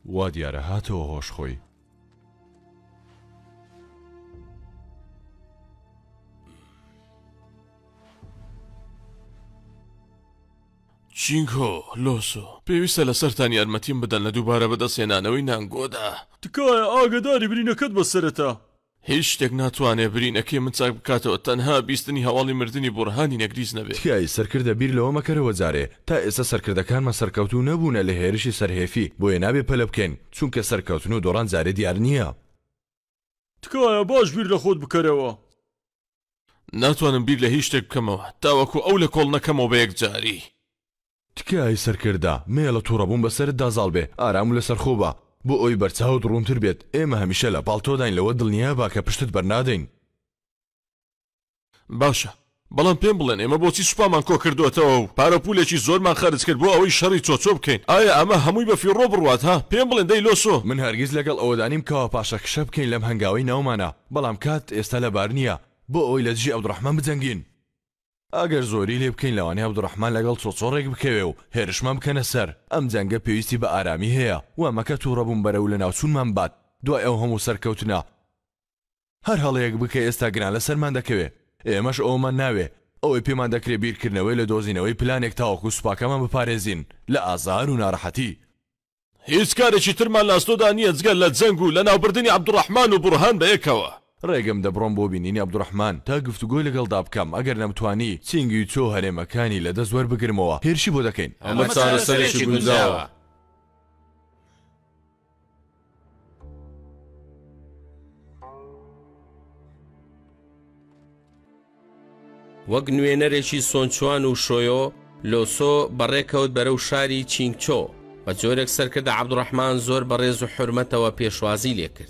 وا دیارە هاتەوە هۆش خۆی. چینکۆ لۆسۆ پێویستە لە سەرتان یارمەتیم بدەن لە دووبارە بەدەستێنانەوەی نانگۆدا. تکایە ئاگداری برینەکەت بەسەرەتا. هیچ شتێک ناتوانێ برینەکەی من چاک بکاتەوە تەنها بیستنی هەواڵی مردنی بورهانی نەگریز نەبێت. تکای سەرکردە بیر لەوە مەکەرەوە جارێ تا ئێستا سەرکردەکانمە سەرکەوتو نەبوونە لە هێرشی سەرهێفی بۆیە نابێ پەلە بکەین چونکە سەرکەوتن و دۆڕان جارێ دیار نییە. تکایە باش بیر لە خۆت بکەرەوە. ناتوانم بیر لە هیچ شتێک بکەمەوە تاوەکو ئەو لە کۆڵ نەکەمەوە بە یەکجاری. تکای سەرکردا مێڵە تووڕەبوون بەسەرت دازاڵ بێ ئارام و لەسەر خۆبە بۆ ئەوی بەرچاوت ڕوونتر بێت. ئێمە هەمیشە لە پاڵتۆداین لەوە دڵنیا با کە پشتت بەرنادەین. باشە بەڵام پێم بڵێن ئێمە بۆچی سوپامان کۆ کردوێتەوە و پارە پولێکی زۆرمان خەرج کرد بۆ ئەوەی شەڕی چۆچۆ بکەین. ئایا ئەمە هەمووی بە فیڕۆ بڕوات ها؟ پێم بڵێن دەی لۆسۆ. من هەرگیز لەگەڵ ئەوەدانیم کەوا پاشە کشە بکەین لەم هەنگاوی ناومانە بەڵام کات ئێستا لەبار نییە بۆ ئەوی لە دژی عەبدوڕەحمان بجەنگین. ئەگەر زۆری لێ بکەین لەوانەیە عەبدوڕەحمان لەگەڵ چۆچۆڕێک بکەوێ و هێرشمان بکەنە سەر. ئەم جەنگە پێویستی بە ئارامی هەیە و ئەمەکە تووڕەبوون بەرەو لە ناوچوونمان بات دوای ئەو هەموو سەرکەوتنە. هەر هەڵەیەک بکە ئێستا گران لەسەرمان دەکەوێ. ئێمەش ئەومان ناوێ ئەوەی پێمان دەکرێت بیرکردنەوەی لە دۆزینەوەی پلانێک تاوەکو سوپاکەمان بپارێزین لە ئازار و ناڕەحەتی. هیچ کارێکی ترمان لاستۆدا نییە جگەل لە جەنگ و لە ناوبردنی عەبدوڕەحمان و بورهان بەیەکەوە. ڕێگەم دەبڕۆم بۆ بینینی عەبدوڕەحمان تا گفتوگۆی لەگەڵدا بکەم ئەگەر نەمتوانی چینگی چۆ هەرێمەکانی لەدەست وەربگرمەوە هێرشی بۆ دەکەین. ئەمە چارەسەرێکی گونجاوە. وەک نوێنەرێکی سۆنچوان و شۆیۆ لۆسۆ بەڕێکەوت بەرەو شاری چینگچۆ بە جۆرێک سەرکردە عەبدوڕەحمان زۆر بەڕێز و حورمەتەوە پێشوازی لێ کرد.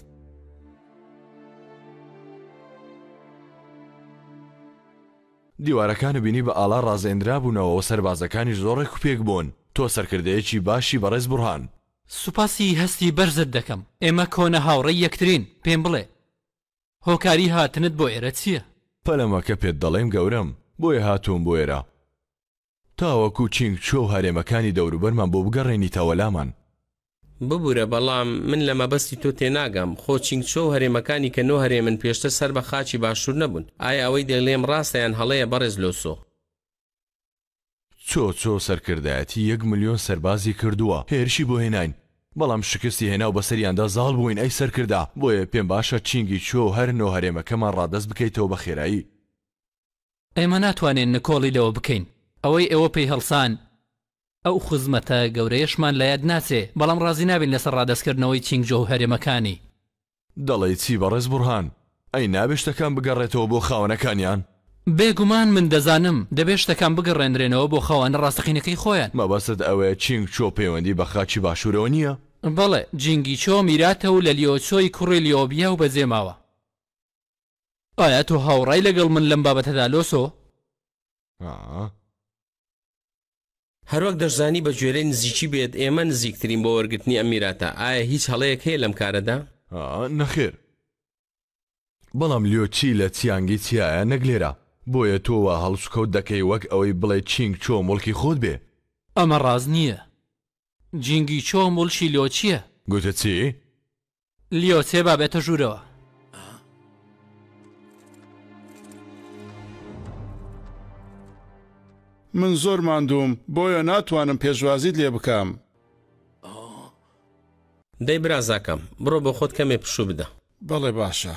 دیوارەکانە بینی بە ئاڵا ڕازێنرا بوونەوە و سەربازەکانی زۆڕێک و پێک بوون. تۆ سەرکردەیەکی باشی بەڕێز بورهان. سوپاسی هەستی بەرزت دەکەم. ئێمە کۆنە هاوڕێی یەکترین. پێم بڵێ هۆکاری هاتنت بۆ ئێرە چییە؟ پەلەمەکە پێت دەڵێم گەورم بۆیە هاتووم بۆ ئێرە تاوەکو چینگچۆ و هەرێمەکانی دەوروبەرمان بۆ بگەڕێنی تاوەلامان. ببوورە بەڵام من لە مەبەستی تۆ تێناگەم. خۆ چینگچۆ و هەرێمەکانی کە نۆ هەرێمن پێشتر سەر بە خاچی باشوور نەبوون. ئایا ئەوەی دەڵێم ڕاستەیان هەڵەیە بەڕێز لۆسۆ؟ چۆ سەرکردایەتی 1 ملیۆن سەربازی کردووە هێرشی بۆ هێناین بەڵام شکستی هێنا و بەسەریاندا زاڵ بووین ئەی سەرکردا بۆیە پێم باشە چینگی چۆ هەر نۆ هەرێمەکەمان ڕادەست بکەیتەوە بە خێرایی. ئێمە ناتوانین نکۆڵی لەوە بکەین. ئەوەی ئێوە پێی هەڵسان ئەو خزمەتە گەورەیەشمان لە یاد ناچێ بەڵام ڕازی نابین لەسەر ڕادەستکردنەوەی چینگجۆ و هەرێمەکانی. دەڵێ چی بەڕێز بورهان؟ ئەی نابێ شتەکان بگەڕێتەوە بۆ خاوەنەکانیان؟ بێگومان من دەزانم دەبێت شتەکان بگەڕێنرێنەوە بۆ خاوەنە ڕاستەقینەکەی خۆیان. مەبەست ئەوەیە چینگچۆ پەیوەندی بە خاچی باشوورەوە نییە؟ بەڵێ جینگی چۆ میراتە و لە لیۆچۆی کوڕی لیۆبیا و بەجێماوە. ئایا تۆ هاوڕای لەگەڵ من لەم بابەتەدا لۆسۆ؟ هەروەک دەشزانی بە گوێرەی نزیکی بێت ئێمە نزیکترین بۆ وەرگرتنی ئەم میراتە. ئایا هیچ هەڵەیەک هەیە لەم کارەدا؟ نەخێر بەڵام لیۆچی لە چیانگی چیایە نەگلێرە بۆیە تۆوە هەڵسوکەوت دەکەی وەک ئەوەی بڵێ چینگچۆ مڵکی خۆت بێ. ئەمە ڕاز نییە. جینگی چۆ مڵشی لیۆچیە. گوتە چی؟ لیۆچێ بابێتە ژوورەوە. من زۆر ماندوم بۆیە ناتوانم پێشوازیت لێ بکەم. دەی برازاکەم بڕۆ بۆ خۆت کەمێ پشوو بدە. بەڵێ باشە.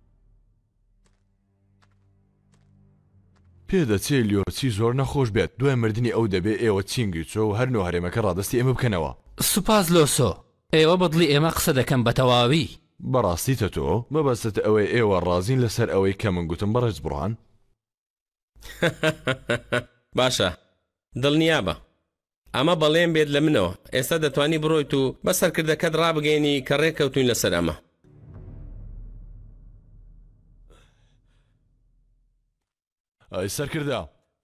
پێدەچێ لیۆچی زۆر نەخۆش بێت دوای مردنی ئەو دەبێ ئێوە چینگی چۆ و هەر نۆ هەرێمەکە ڕادستی ئێمە بکەنەوە. سوپاس لۆسۆ ئێوە بەدڵی ئێمە قسە دەکەم بە تەواوی. بەڕاستیتە تۆ مەبەستت ئەوەی ئێوە ڕازین لەسەر ئەوەی کە من گوتم بەڕێز بڕوان؟ باشە دڵنیا بە ئەمە بەڵێم بێت لە منەوە ئێستا دەتوانی بڕۆیت و بە سەرکردەکەت ڕابگەینی کە ڕێکەوتوین لەسەر ئەمە. ئەی سەرکردا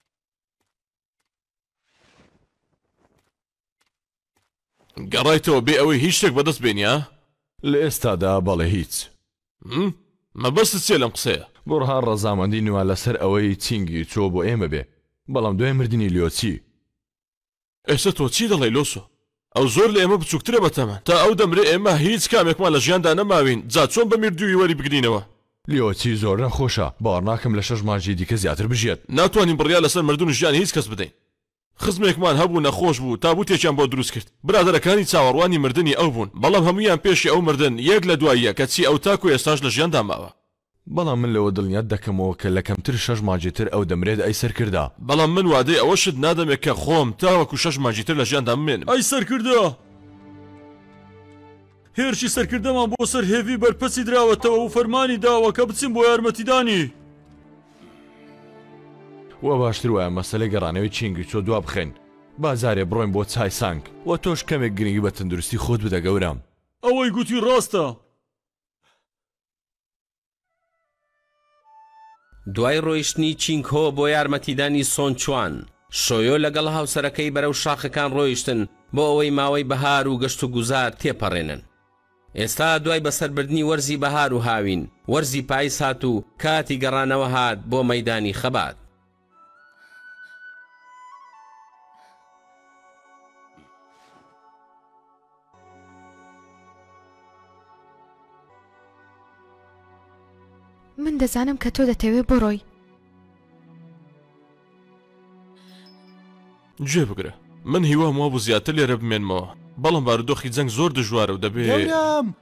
گەڕایتەوە بێ ئەوەی هیچ شتێک بەدەست بێنیا؟ لە ئێستادا بەڵێ هیچ. مەبەستت چێ لەم قسەیە؟ بورهان ڕەزامەندی نووا لەسەر ئەوەی چینگی چۆ بۆ ئێمە بێ بەڵام دوای مردنی لیۆچی. ئێستا تۆ چی دەڵێ لۆسۆ؟ ئەو زۆر لە ئێمە بچووکترە بەتەمەن تا ئەو دەمرێ ئێمە هیچ کامێکمان لە ژیاندا نەماوین جا چۆن بە میردووی وەری بگرینەوە لیۆچی زۆر نەخۆشە باوەڕ ناکەم لە 6 مانجی دیکە زیاتر بژێت ناتوانین بڕیا لەسەر مردن ژیان هیچ کەس بدەین خزمێکمان هەبوو نەخۆش بوو تا بوتێکیان بۆ دروست کرد برادەرەکانی چاوەڕوانی مردنی ئەو بوون بەڵام هەمویان پێشی ئەو مردن یەک لە دواییە کە چی ئەو تاکو ئێستاش لە ژیاندا ماوە بەڵام من لەوە دڵنیات دەکەمەوە کە لە کەمتر 6 مانجیتر ئەو دەمرێت ئەی سەرکردا بەڵام من وادەی ئەوە شت نادەمێت کە خۆم تاوەکو 6 مانجیتر لە ژیاندا بمێنم ئەی سەرکردە هێرشی سەرکردەمان بۆ سەر هێوی بەرپەسی دراوەتەوە و فەرمانی داوە کە بچین بۆ یارمەتیدانی وە باشتر وایە مەسەلەی گەڕانەوەی چینگی چۆ دوا بخەین بازارێ بڕۆین بۆ چای سانگ وە تۆش کەمێک گرنگی بە تەندروستی خۆت بدە گەورم ئەوەی گوتی ڕاستە دوای ڕۆیشتنی چینگهۆ بۆ یارمەتیدانی سۆنچوان شۆیۆ لەگەڵ هاوسەرەکەی بەرەو شاخەکان ڕۆیشتن بۆ ئەوەی ماوەی بەهار و گەشت و گوزار تێپەڕێنن ئێستا دوای بەسەربردنی وەرزی بەهار و هاوین وەرزی پاییز هات و کاتی گەڕانەوە هات بۆ مەیدانی خەبات من دەزانم کە تۆ دەتەوێت بڕۆی گوێ بگرە من هیوام وا بوو زیاتر لێرە بمێنمەوە بەڵام بارودۆخی جەنگ زۆر دژوارە و دەبێت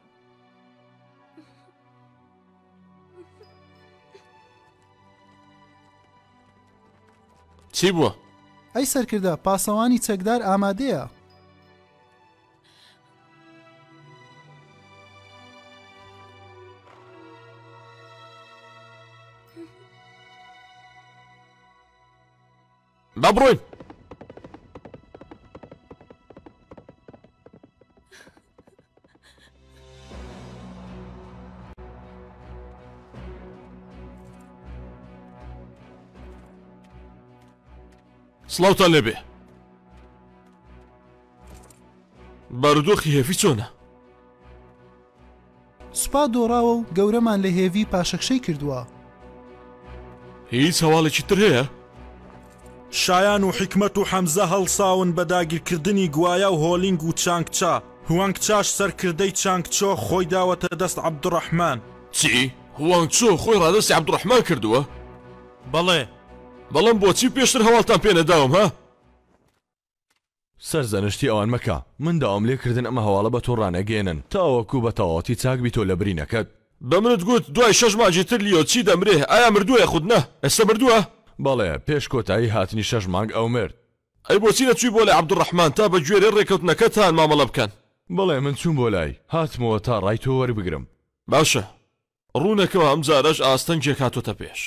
چی بووە؟ ئەی سەرکردە پاسەوانی چەکدار ئامادەیە با بڕۆین سڵاوتان لێبێ بارودۆخی هێفی چۆنە؟ سوپا دۆڕاوە و گەورەمان لە هێوی پاشەکشەی کردووە هیچ هەواڵێکی تر هەیە؟ شایان و حکمت و حەمزە هەڵساون بە داگیرکردنی گوایە و هۆلینگ و چانگچا هوانگچاش سەرکردەی چانگچۆ خۆی داوەتە دەست عەبدوڕەحمان چی؟ هوانگچۆ خۆی ڕادەستی عەبدوڕەحمان کردووە؟ بەڵێ بەڵام بۆچی پێشتر هەواڵتان پێ نەداوم ها؟ سەرزەنشتی ئەوان مەکە من داوام لێکردن ئەمە هەواڵە بە تۆ ڕانەگەێنن تاوەکو بە تەواوەتی چاک بیتۆ لە برینەکەت بە منت گوت دوای 6 مانجیتر لیۆچی دەمرێ ئایا مردووە خود نە ئێستا مردووە؟ بەڵێ پێش کۆتایی هاتنی 6 مانگ ئەو مرد ئەی بۆچی نەچووی بۆ لای عەبدوڕەحمان تا بە گوێرەی ڕێکەوتنەکەتان مامەڵە بکەن بەڵێ من چوون بۆ لای هاتمەوە تا ڕای تۆ وەربگرم باشە ڕوونەکەەوە ئەم جارەش ئاستەنگێک هاتۆتە پێش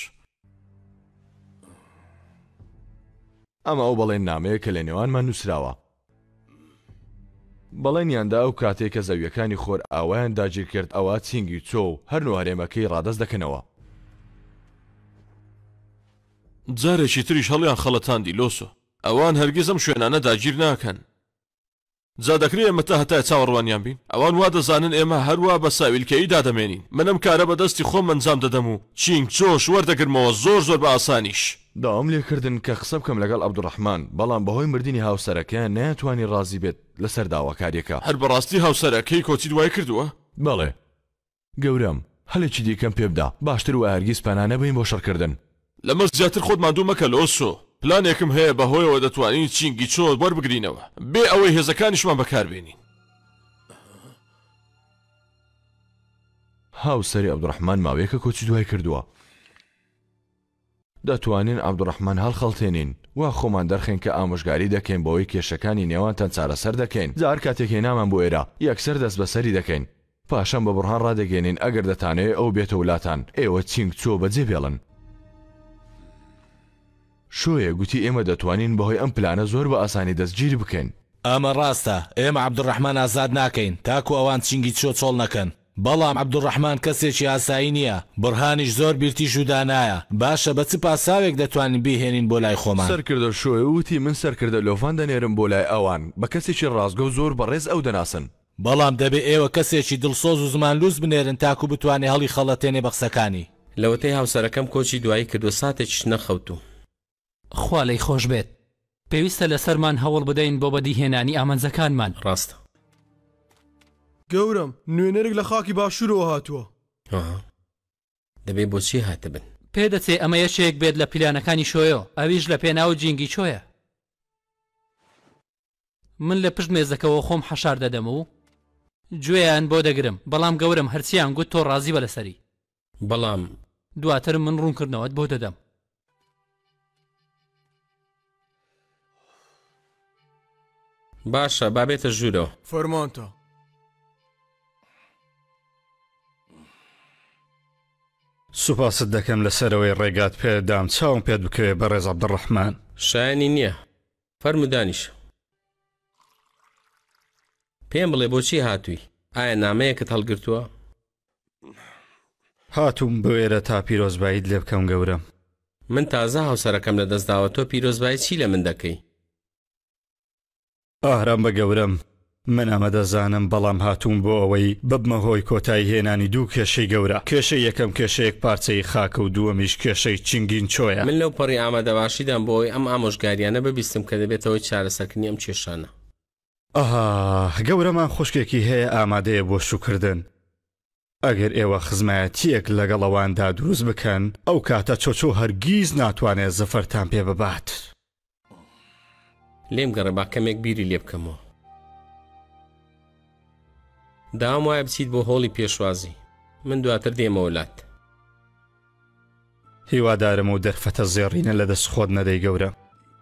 ئەمە ئەو بەڵێن نامەیە کە لە نێوانمان نووسراوە بەڵێنیاندا ئەو کاتێک کە زەویەکانی خۆر ئاوایان داگیر کرد ئەوە چینگی چۆ و هەرنوو هەرێمەکەی ڕادەست دەکەنەوە جارێکی تریش هەڵیان خەڵەتاندی لۆسۆ ئەوان هەرگیز ئەم شوێنانە داگیر ناکەن جا دەکرێت ئێمە تا هەتای چاوەڕوانیان بین ئەوان وا دەزانن ئێمە هەروە بە ساویلکەیی دادەمێنین من ئەم کارە بەدەستی خۆم ئەنجام دەدەم و چینگ چۆش وەردەگرمەوە زۆر بە ئاسانیش داوام لێکردن کە قسە بکەم لەگەڵ عەبدوڕەحمان بەڵام بەهۆی مردنی هاوسەرەکەیان نەیانتوانی ڕازی بێت لەسەر داواکاریەکە هەر بەڕاستی هاوسەرەکەی کۆچی دوای کردووە؟ بەڵێ گەورم هەلێکی دیکەم پێ بدە باشتر وە هەرگیز پەنانە بین بۆ شەڕکردن لەمە زیاتر خۆت مادوو مەکە لۆسۆ پلانێکم هەیە بەهۆیەوە دەتوانین چینگی چۆ وەربگرینەوە بێ ئەوەی هێزەکانیشمان بەکاربێنین هاوسەری عەبدوڕەحمان ماوەیەکە کۆچی دوای کردووە دەتوانین عەبدوڕەحمان هەڵخەڵتێنین وا خۆمان دەرخێن کە ئامۆژگاری دەکەین بۆەوەی کێشەکانی نێوانتان چارەسەر دەکەین جار کاتێک هێنامان بۆ ئێرە یەکسەر دەست بەسەری دەکەین پاشان بە بڕهان ڕادەگەێنین ئەگەر دەتانەوێت ئەو بێتە وڵاتان ئێوە چینگ چۆ بەجێ بێڵن شۆیە گوتی ئێمە دەتوانین بەهۆی ئەم پلانە زۆر بە ئاسانی دەستگیر بکەین ئەمە ڕاستە ئێمە عەبدوڕەحمان ئازاد ناکەین تاکو ئەوان چینگی چۆ چۆڵ نەکەن بەڵام عەبدوڕەحمان کەسێکی ئاسایی نییە بڕهانیش زۆر بیرتیش و دانایە باشە بە چ پاساوێک دەتوانین بیهێنین بۆ لای خۆمان سەرکردە شۆی وتی من سەرکردە لۆفان دەنێرم بۆ لای ئەوان بە کەسێکی ڕازگە و زۆر بەڕێز ئەو دەناسن بەڵام دەبێ ئێوە کەسێکی دڵسۆز و زمانلووس بنێرن تاکو بتوانێ هەڵی خەڵەتێنێ بە قسەکانی لەوەتەی هاوسەرەکەم کۆچی دوایی کردو ساتێکیش نەخەوتو خوا لەی خۆش بێت پێویستە لەسەرمان هەوڵ بدەین بۆ بەدیهێنانی ئامانجەکانمان. ڕاستە گەورم نوێنەرێک لە خاکی باشوورەوە هاتووە. دەبێ بۆچی هاتبن؟ پێدەچێ ئەمە یەکێک بێت لە پیلانەکانی شۆیۆ، ئەویش لە پێناو جینگی چۆیە. من لە پشت مێزەکەەوە خۆم حەشار دەدەم و گوێیان بۆ دەگرم، بەڵام گەورم هەرچیان گوت تۆ ڕازی بە لەسەری. بەڵام دواتر من ڕوونکردنەوەت بۆ دەدەم. باشە بابێتە ژوورەوە. فەرمانتە. سوپاست دەکەم لەسەرەوەی ڕێگات پێدام چاوم پێت بکەوێ بەڕێز عەبدوڕەحمان. شایانی نییە. فەرموو دانیشە. پێم بڵێ بۆچی هاتووی؟ ئایا نامەیەکت هەڵگرتووە؟ هاتووم بۆ ئێرە تا پیرۆزباییت لێ بکەم گەورم. من تازە هاوسەرەکەم لە دەستداوە تۆ پیرۆزبایی چی لە من دەکەی؟ ئاهرام بە گەورم، من ئەمە دەزانم، بەڵام هاتووم بۆ ئەوەی ببمە هۆی کۆتایی هێنانی دوو کێشەی گەورە. کێشەی یەکەم کێشەیەک پارچەی خاکە و دووەمیش کێشەی چنگین چۆیە. من لەو پەڕی ئامادەباشیدام بۆ ئەوەی ئەم ئامۆژگاریانە ببیستم کە دەبێتەوەی چارەسەرکردنی ئەم کێشانە. گەورەمان خوشکێکی هەیە ئامادەیە بۆ شوکردن. ئەگەر ئێوە خزمایەتیەک لەگەڵەواندا دروست بکەن، ئەو کاتە چۆچۆ هەرگیز ناتوانێت زەفەرتان پێ ببات. لێم گەڕێ با کەمێک بیری لێ بکەمەوە. داوام وایە بچیت بۆ هۆڵی پێشوازی. من دواتر دێمە وڵات. هیوادارم و دەرفەتە زێڕینە لە دەست خۆت نەدەی گەورە.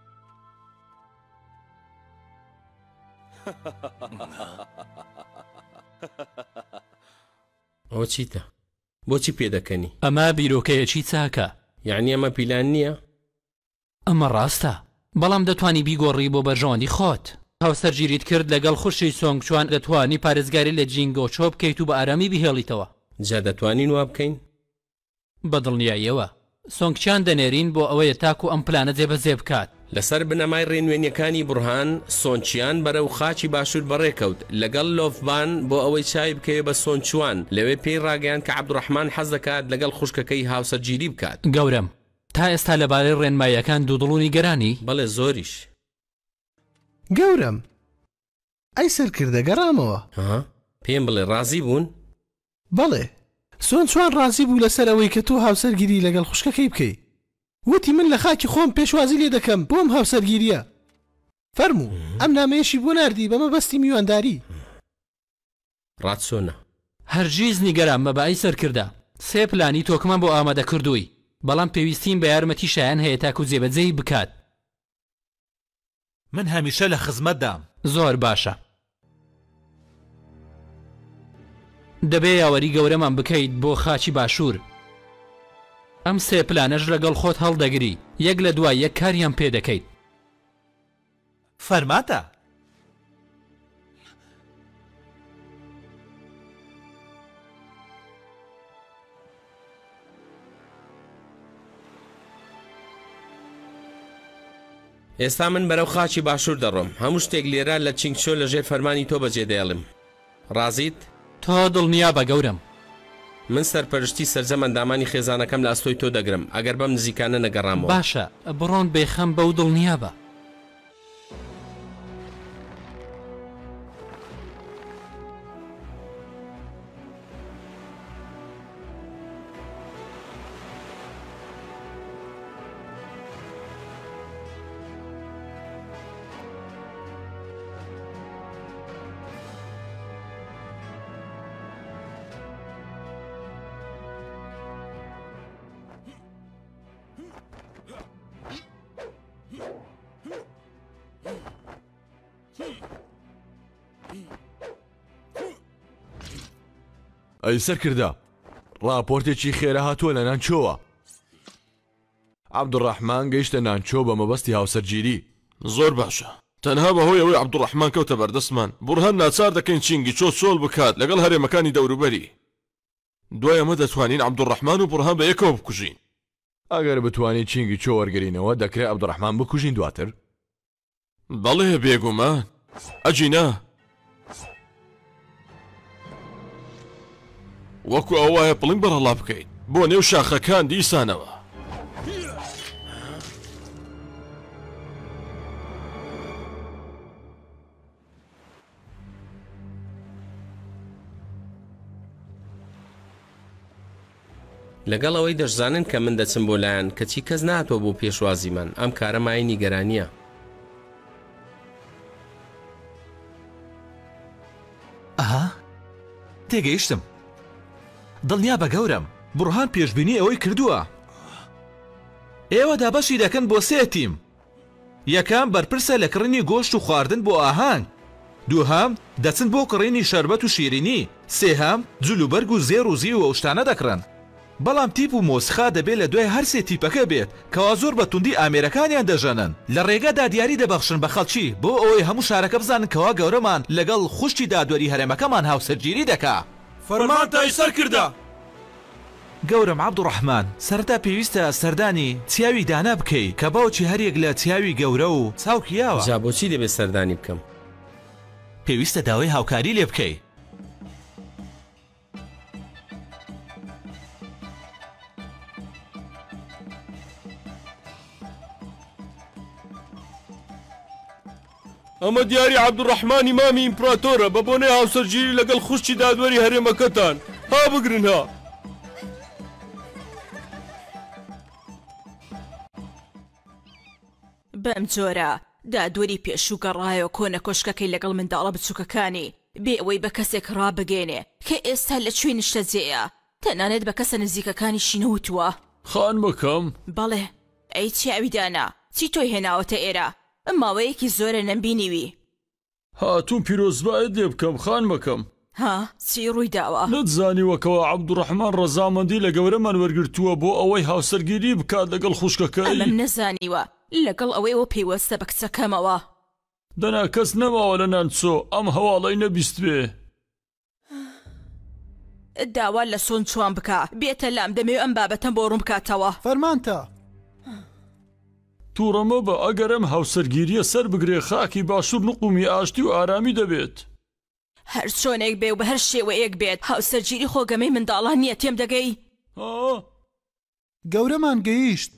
ئەوە چیتە؟ بۆچی پێدەکەنی؟ ئەمە بیرۆکەیەکی چاکە. یعنی ئەمە پیلان نییە؟ ئەمە ڕاستە، بەڵام دەتوانی بیگۆڕی بۆ بەرژەوەندی خۆت. هاوسەرگیریت کرد لەگەڵ خوشی سۆنگچوان، دەتوانی پارێزگاری لە جینگۆچۆ بکەیت و بە ئارامی بهێڵیتەوە. جا دەتوانین وا بکەین؟ بەدڵنیاییەوە سۆنگچیان دەنێرین بۆ ئەوەیە تاکو ئەم پلانە جێبەجێ بکات. لەسەر بنەمای ڕێنوێنیەکانی بورهان سۆنچیان بەرەو خاچی باشوور بەڕێکەوت لەگەڵ لۆفبان بۆ ئەوەی چای بکەوێ بە سۆنچوان. لەوێ پێی ڕاگەیان کە عەبدوڕەحمان حەز دەکات لەگەڵ خوشکەکەی هاوسەرگیری بکات. گەورم تا ئێستا لەبارەی ڕێنماییەکان دوودڵونی گەرانی؟ بەڵێ زۆریش. گەورم ئەی سەرکردە گەڕامەوە. پێم بڵێ ڕازی بوون؟ بەڵێ سۆنچوان ڕازی بوو لەسەر ئەوەی کە تۆ هاوسەرگیری لەگەڵ خوشکەکەی بکەی. وتی من لە خاکی خۆم پێشوازی لێ دەکەم بۆم هاوسەرگیریە. فەرموو ئەم نامەیەشی بۆ ناردی بەمە بەستی میوانداری. ڕاتسۆنە هەرگیز نیگەران مەبە ئەی سەرکردە. سێ پلانی تۆکمان بۆ ئامادە کردووی، بەڵام پێویستیم بە یارمەتی شایان هەیە تاکو جێبەجێی بکات. من هەمیشە لە خزمەتدام. زۆر باشە. دەبێ یاوەری گەورەمان بکەیت بۆ خاچی باشوور. ئەم سێ پلانەش لەگەڵ خۆت هەڵدەگری، یەک لە دوای یەک کاریان پێ دەکەیت. فەرماتە. ئێستا من بەرەو خاچی باشوور دەڕۆم. هەموو شتێک لێرە لە چینگچۆ لەژێر فەرمانی تۆ بەجێ دێڵم. ڕازیت؟ تۆ دڵنیا بە گەورم. من سەرپەرشتی سەرجەم ئەندامانی خێزانەکەم لە ئەستۆی تۆ دەگرم ئەگەر بەم نزیکانە نەگەڕامەوە. باشە بڕۆن بێخەم بەو دڵنیا بە. ئەی سەرکردە، ڕاپۆرتێکی خێرە هاتووە لە نانچۆوە. عەبدوڕەحمان گەیشتە نانچۆ بە مەبەستی هاوسەرگیری. زۆر باشە. تەنها بەهۆی ئەوەی عەبدوڕەحمان کەوتە بەردەستمان بورهان ناچار دەکەین چینگی چۆ چۆڵ بکات لەگەڵ هەرێمەکانی دەوروبەری. دوای ئەمە دەتوانین عەبدوڕەحمان و بورهان بە یەکەوە بکوژین. ئەگەر بتوانین چینگی چۆ وەرگرینەوە دەکرێت عەبدوڕەحمان بکوژین دواتر. بەڵێ بێگومان. ئەجینا وەکو ئەو وایە پڵنگ بەرەڵا بکەیت بۆ نێو شاخەکان دیسانەوە. لەگەڵ ئەوەی دەشزانن کە من دەچم بۆ لایەن کەچی کەس ناتوە بۆ پێشوازیمان ئەم کارە مای نیگەرانیە. ئەها تێگەیشتم دڵنیا بە گەورم بڕهان پێشبینی ئەوەی کردووە. ئێوە دابەشی دەکەن بۆ سێ تیم. یەکەم بەرپرسە لە کڕینی گۆشت و خواردن بۆ ئاهانگ، دووهەم دەچن بۆ کڕینی شەربەت و شیرینی، سێهەم جلوبەرگ و زێر و زی و ئەو شتانە دەکڕن. بەڵام تیپ و مۆسخا دەبێت لە دوای هەر سێ تیپەکە بێت کەوا زۆر بە توندی ئامێرەکانیان دەژەنن. لە ڕێگەدا دیاری دەبەخشن بە خەڵکی بۆ ئەوەی هەموو شارەکە بزانن کەوا گەورەمان لەگەڵ خوشتی دادوەری هەرێمەکەمان هاوسەرگیری دەکا. فەرمانتای سەر کردە. گەورم عەبدوڕەحمان سەرەتا پێویستە سەردانی چیاوی دانا بکەی کە باوکی هەرێک لە چیاوی گەورە و چاوکیاوە. جا بۆچی دەبێت سەردانی بکەم؟ پێویستە داوای هاوکاری لێ بکەی. ئەمە دیاری عەبدوڕەحمانی مامی ئیمپراتۆرە بە بۆنەی هاوسەرگیری لەگەڵ خوشتی دادوەری هەرێمەکەتان. ها بگرن ها. بەم جۆرە دادوەری پێشوو گەڕایەوە کۆنە کۆشکەکەی لەگەڵ منداڵە بچووکەکانی بێ ئەوەی بە کەسێک ڕابگەێنێ کە ئێستا لەکوێ نیشتە جێیە تەنانەت بە کەسە نزیکەکانی شینەوتووە. خان بکەم؟ بەڵێ ئەی چیاوی دانا چی تۆی هێناوەتە ئێرە؟ ئەم ماوەیەکی زۆرە نەمبینیوی. هاتوون پیرۆزبایت لێ بکەم خان بکەم. ها چی ڕووی داوە؟ نەتزانیوەکەوە عەبدوڕەحمان ڕەزامەندی لە گەورەمان وەرگرتووە بۆ ئەوەی هاوسەرگیری بکات لەگەڵ خوشکەکەی. ئەمەم نەزانیوە لەگەڵ ئەوەی ئەوە پێیوەستە بە کچەکەمەوە. دەنا کەس نەماوە لە نانچۆ ئەم هەواڵەی نەبیست بێ. داوا لە سۆن چوان بکە بێتە لام دەمەوێت ئەم بابەتەم بۆ ڕوون بکاتەوە. فەرمانتە. تووڕەمە بە ئەگەرم هاوسەرگیریە سەر بگرێ خاکی باشوور نقومی ئاشتی و ئارامی دەبێت. هەر چۆنێک بێ و بە هەر شێوەیەک بێت هاوسەرگیری خۆگەمەی منداڵان نییە تێم دەگەی؟ گەورەمان گەیشت.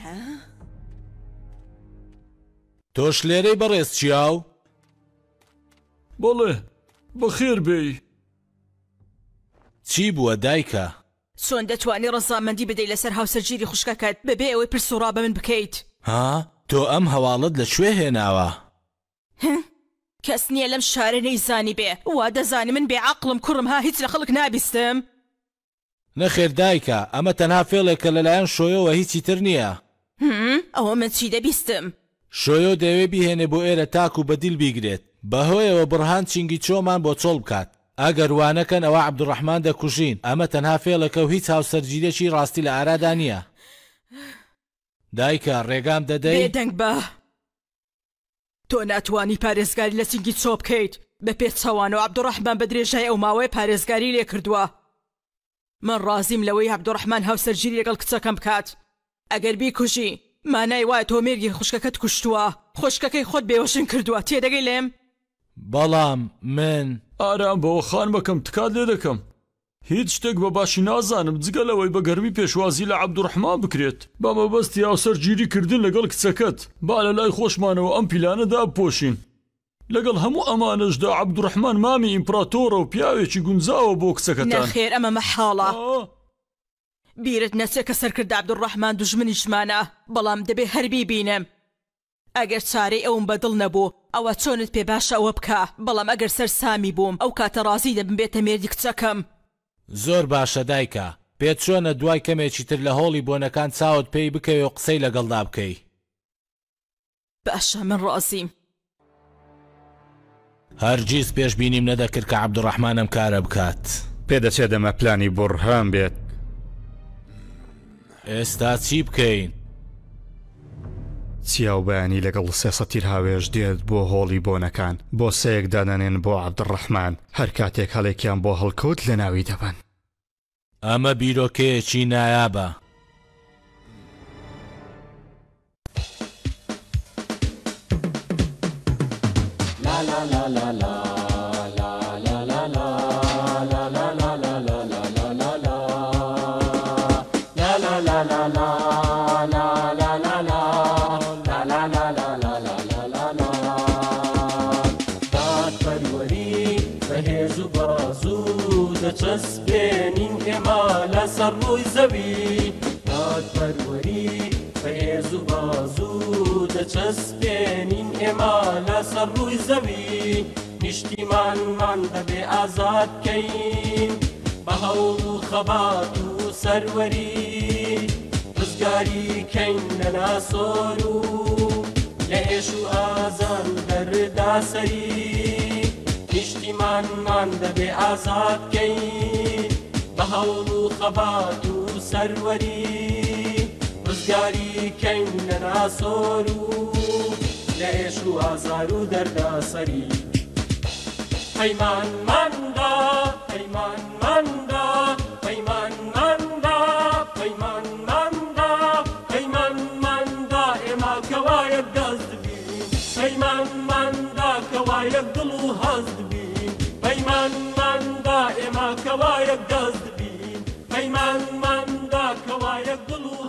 تۆش لێرەی بەڕێز چیاو؟ بەڵێ بەخێر بێی. چی بووە دایکە؟ چۆن دەتوانی ڕەزامەندی بدەی لەسەر هاوسەرگیری خوشکەکەت بەبێ ئەوەی پرسوڕا بە من بکەیت؟ ها تۆ ئەم هەواڵت لەکوێ هێناوە؟ کەس نییە لەم شارە نەیزانی بێ وا دەزانی من بێعەقڵم کوڕم ها هیچ لە خەڵک نابیستم. نەخێر دایکە ئەمە تەنها فێڵێکە لەلایەن شۆیەوە هیچی تر نییە. ئەوە من چی دەبیستم؟ شۆیۆ دەوێ بیهێنێ بۆ ئێرە تاکو بەدیل بیگرێت بەهۆیەوە بڕهان چینگی چۆمان بۆ چۆڵ بکات. ئەگەر وانەکەن ئەوە عەبدوڕەحمان دەکوژین ئەمە تەنها فێڵەکە و هیچ هاوسەرگیرێکی ڕاستی لە ئارادا نییە. دایکە ڕێگام دەدەی؟ بێدەنگ بە تۆ ناتوانی پارێزگاری لە چینگی چۆ بکەیت بە پێچەوانەوە عەبدوڕەحمان بە درێژای ئەو ماوەی پارێزگاری لێ کردووە. من ڕازیم لەوەی عەبدوڕەحمان هاوسەرگیری لەگەڵ کچەکەم بکات. ئەگەر بیکوژی مانای وایە تۆ مێرگی خوشکەکەت کوشتووە خوشکەکەی خۆت بێوەشن کردووە تێدەگەی لێم؟ بەڵام من ئارام بەوە خان بەکەم تکات لێ دەکەم. هیچ شتێک بە باشی نازانم جگەلەوەی بە گەرمی پێشوازی لە عەبدوڕەحمان بکرێت بە مەبەستی هاوسەرگیریکردن لەگەڵ کچەکەت با لە لای خۆشمانەوە ئەم پیلانەدا بپۆشین. لەگەڵ هەموو ئەمانەشدا عەبدوڕەحمان مامی ئیمپراتۆرە و پیاوێکی گونجاوە بۆ کچەکەتان. نەخێر ئەمە مەحاڵە. بیرت نەچێت کە سەرکرد عەبدوڕەحمان دوژمنیشمانە بەڵام دەبێ هەربی بینم. ئەگەر چارەی ئەوم بەدڵ نەبوو ئەوە چۆنت پێ باشە ئەوە بکە بەڵام ئەگەر سەر سامی بووم ئەو کاتە ڕازی دەبم بێتە مێردی کچەکەم. زۆر باشە دایکە پێت چۆنە دوای کەمێکی تر لە هۆڵی بۆنەکان چاوت پێی بکەوێ و قسەی لەگەڵدا بکەی؟ باشە من ڕازیم. هەرگیز پێشبینیم نەدەکرد کە عەبدوڕەحمان ئەم کارە بکات. پێدەچێت ئەمە پلانی بڕهان بێت. ئێستا چی بکەین؟ چیاو بەیانی لەگەڵ 300 تیر هاوێژ دێت بۆ هۆڵی بۆنەکان بۆ سەیەک دادەنێن بۆ عەبدوڕەحمان هەر کاتێک هەڵێکیان بۆ هەڵکەوت لە ناوی دەبن. ئەمە بیرۆکەیەکی نایابە. بەهێز و بازوو دەچەسبێنین ئێمە لەسەر ڕووی زەوی دادپەروەری بەهێز و بازوو دەچەسبێنین ئێمە لەسەر ڕووی زەوی نیشتیمانمان دەبێ ئازاد بکەین بە هەوڵ و خەبات و سەروەری ڕزگاری کەین لە ناسۆر و لە هێش و ئازار و دەردا سەری نیشتیمانمان دەبێ ئازاد بکەین بە هەوڵ و خەبات و سەروەری ڕزگاری کەین لە ناسۆر و لە هێش و ئازار و دەردا سەری پەیمانماندا پەیمانماندا پەیمانماندا پەیمانماندا پەیمانماندا ئێمە کەوایەک دەست بین پەیمانماندا کەوایەک دڵ و هەست بین پەیمانماندا ئێمە کەوایەک دەست بین پەیمانماندا کەوایەک دڵ و